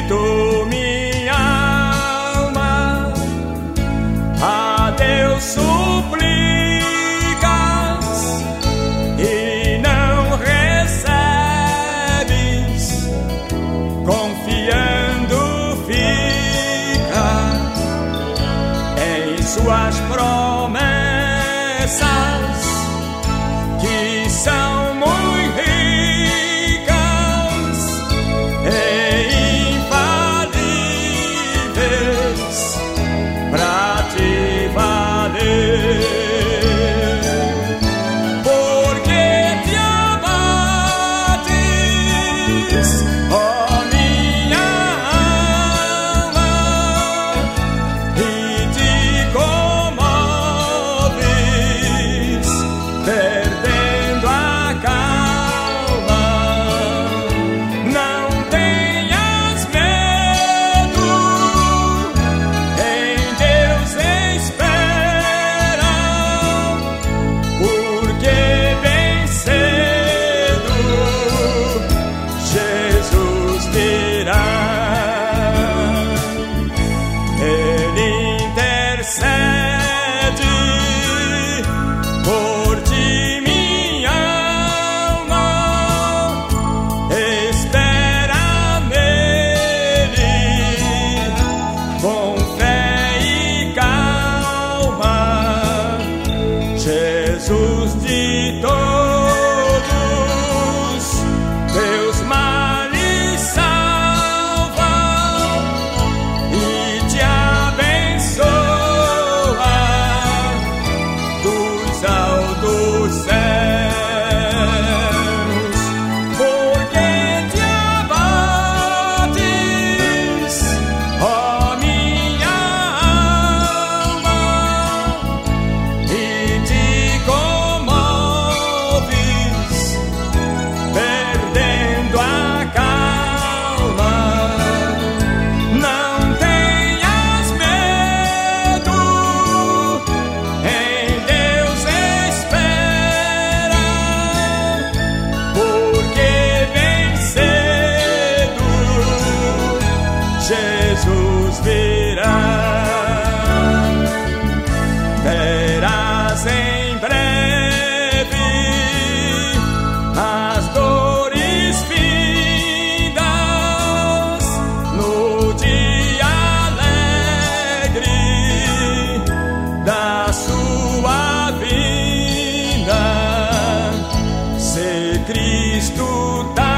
tu, minha alma, a Deus suplicas e não recebes, confiando fica em suas promessas, que são muito ricas e infalíveis pra te valer. Porque te abates, ó minha alma, e te comoves, perdendo a calma. Não tenhas medo, em Deus espera, porque bem cedo Jesus virá. Ele intercede por ti, minha alma, espera nele com fé e calma. Jesus de todos teus males salva e te abençoa dos altos céus. Porque te abates, ó minha alma, e te comoves, perdendo a calma. Não tenhas medo, em Deus espera, porque bem cedo Jesus virá. Terás em breve as dores findas no dia alegre da sua vinda. Se Cristo dá